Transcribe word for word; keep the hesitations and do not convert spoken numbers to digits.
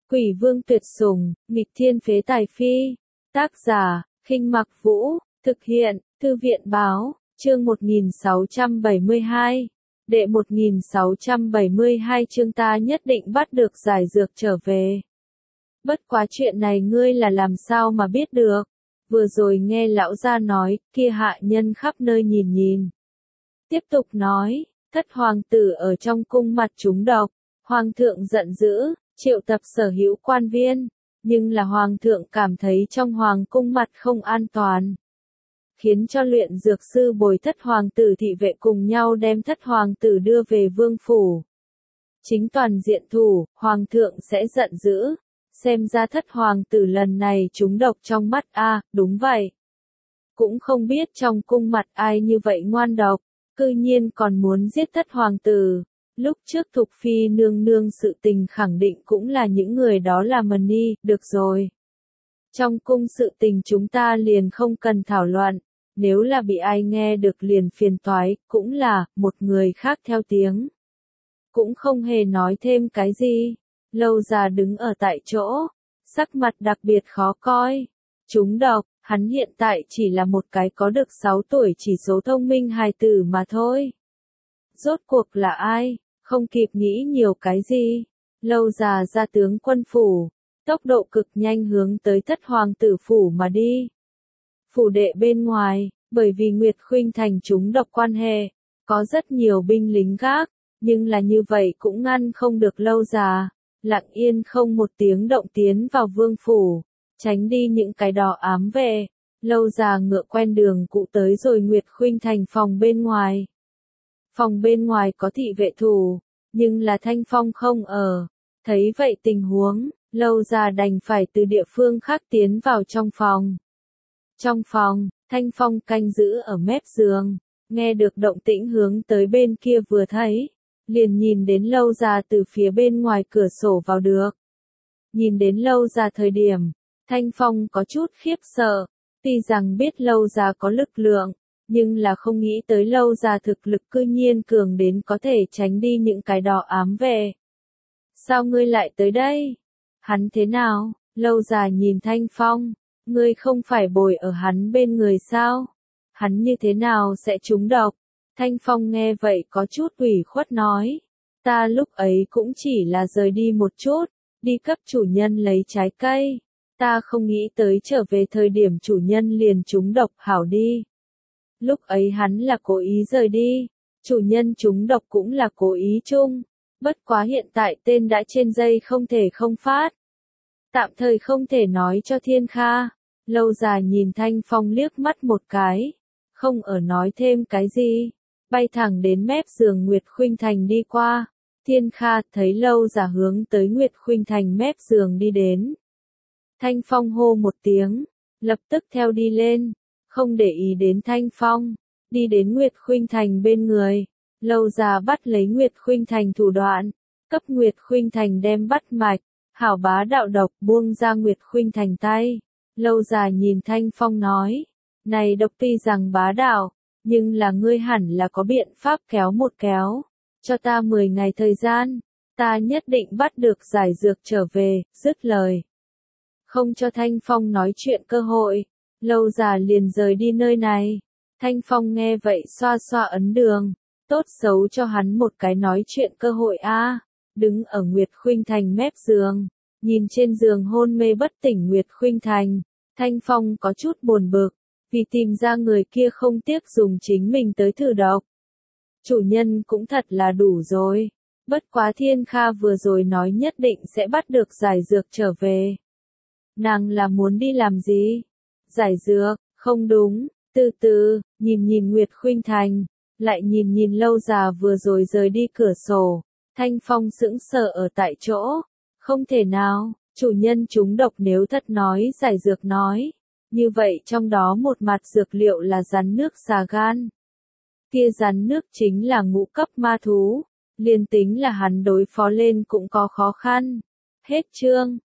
Quỷ vương tuyệt sủng, nghịch thiên phế tài phi. Tác giả, Khinh Mặc Vũ, thực hiện, Thư viện Báo, chương một nghìn sáu trăm bảy mươi hai. Đệ một nghìn sáu trăm bảy mươi hai chương ta nhất định bắt được giải dược trở về. Bất quá chuyện này ngươi là làm sao mà biết được? Vừa rồi nghe lão gia nói, kia hạ nhân khắp nơi nhìn nhìn. Tiếp tục nói, thất hoàng tử ở trong cung mặt trúng độc, hoàng thượng giận dữ, triệu tập sở hữu quan viên, nhưng là hoàng thượng cảm thấy trong hoàng cung mặt không an toàn. Khiến cho luyện dược sư bồi thất hoàng tử thị vệ cùng nhau đem thất hoàng tử đưa về vương phủ. Chính toàn diện thủ, hoàng thượng sẽ giận dữ. Xem ra thất hoàng tử lần này trúng độc trong mắt a, à, đúng vậy. Cũng không biết trong cung mặt ai như vậy ngoan độc, cư nhiên còn muốn giết thất hoàng tử. Lúc trước Thục Phi nương nương sự tình khẳng định cũng là những người đó là mần ni, được rồi. Trong cung sự tình chúng ta liền không cần thảo luận, nếu là bị ai nghe được liền phiền toái, cũng là, một người khác theo tiếng. Cũng không hề nói thêm cái gì. Lâu già đứng ở tại chỗ, sắc mặt đặc biệt khó coi. Trúng độc, hắn hiện tại chỉ là một cái có được sáu tuổi chỉ số thông minh hài tử mà thôi. Rốt cuộc là ai? Không kịp nghĩ nhiều cái gì. Lâu già ra tướng quân phủ, tốc độ cực nhanh hướng tới thất hoàng tử phủ mà đi. Phủ đệ bên ngoài, bởi vì Nguyệt Khuynh Thành trúng độc quan hệ, có rất nhiều binh lính gác, nhưng là như vậy cũng ngăn không được lâu già. Lặng yên không một tiếng động tiến vào vương phủ, tránh đi những cái đỏ ám vệ. Lâu già ngựa quen đường cũ tới rồi Nguyệt Khuynh Thành phòng bên ngoài. Phòng bên ngoài có thị vệ thủ, nhưng là Thanh Phong không ở. Thấy vậy tình huống, lâu già đành phải từ địa phương khác tiến vào trong phòng. Trong phòng, Thanh Phong canh giữ ở mép giường, nghe được động tĩnh hướng tới bên kia vừa thấy. Liền nhìn đến lâu già từ phía bên ngoài cửa sổ vào được. Nhìn đến lâu già thời điểm, Thanh Phong có chút khiếp sợ, tuy rằng biết lâu già có lực lượng, nhưng là không nghĩ tới lâu già thực lực cư nhiên cường đến có thể tránh đi những cái đỏ ám vệ. Sao ngươi lại tới đây? Hắn thế nào? Lâu già nhìn Thanh Phong, ngươi không phải bồi ở hắn bên người sao? Hắn như thế nào sẽ trúng độc? Thanh Phong nghe vậy có chút ủy khuất nói, ta lúc ấy cũng chỉ là rời đi một chút, đi cấp chủ nhân lấy trái cây, ta không nghĩ tới trở về thời điểm chủ nhân liền trúng độc hảo đi. Lúc ấy hắn là cố ý rời đi, chủ nhân trúng độc cũng là cố ý chung, bất quá hiện tại tên đã trên dây không thể không phát. Tạm thời không thể nói cho Thiên Kha. Lâu già nhìn Thanh Phong liếc mắt một cái, không ở nói thêm cái gì. Bay thẳng đến mép giường Nguyệt Khuynh Thành đi qua. Thiên Kha thấy lâu già hướng tới Nguyệt Khuynh Thành mép giường đi đến. Thanh Phong hô một tiếng, lập tức theo đi lên, không để ý đến Thanh Phong, đi đến Nguyệt Khuynh Thành bên người. Lâu già bắt lấy Nguyệt Khuynh Thành thủ đoạn, cấp Nguyệt Khuynh Thành đem bắt mạch, hảo bá đạo độc buông ra Nguyệt Khuynh Thành tay. Lâu già nhìn Thanh Phong nói, này độc tuy rằng bá đạo, nhưng là ngươi hẳn là có biện pháp kéo một kéo, cho ta mười ngày thời gian, ta nhất định bắt được giải dược trở về, dứt lời. Không cho Thanh Phong nói chuyện cơ hội, lâu già liền rời đi nơi này. Thanh Phong nghe vậy xoa xoa ấn đường, tốt xấu cho hắn một cái nói chuyện cơ hội a. Đứng ở Nguyệt Khuynh Thành mép giường, nhìn trên giường hôn mê bất tỉnh Nguyệt Khuynh Thành, Thanh Phong có chút buồn bực. Vì tìm ra người kia không tiếc dùng chính mình tới thử độc. Chủ nhân cũng thật là đủ rồi. Bất quá Thiên Kha vừa rồi nói nhất định sẽ bắt được giải dược trở về. Nàng là muốn đi làm gì? Giải dược, không đúng. Từ từ, nhìn nhìn Nguyệt Khuynh Thành, lại nhìn nhìn lâu già vừa rồi rời đi cửa sổ. Thanh Phong sững sờ ở tại chỗ. Không thể nào, chủ nhân trúng độc nếu thật nói giải dược nói. Như vậy trong đó một mặt dược liệu là rắn nước xà gan. Kia rắn nước chính là ngũ cấp ma thú, liền tính là hắn đối phó lên cũng có khó khăn. Hết chương.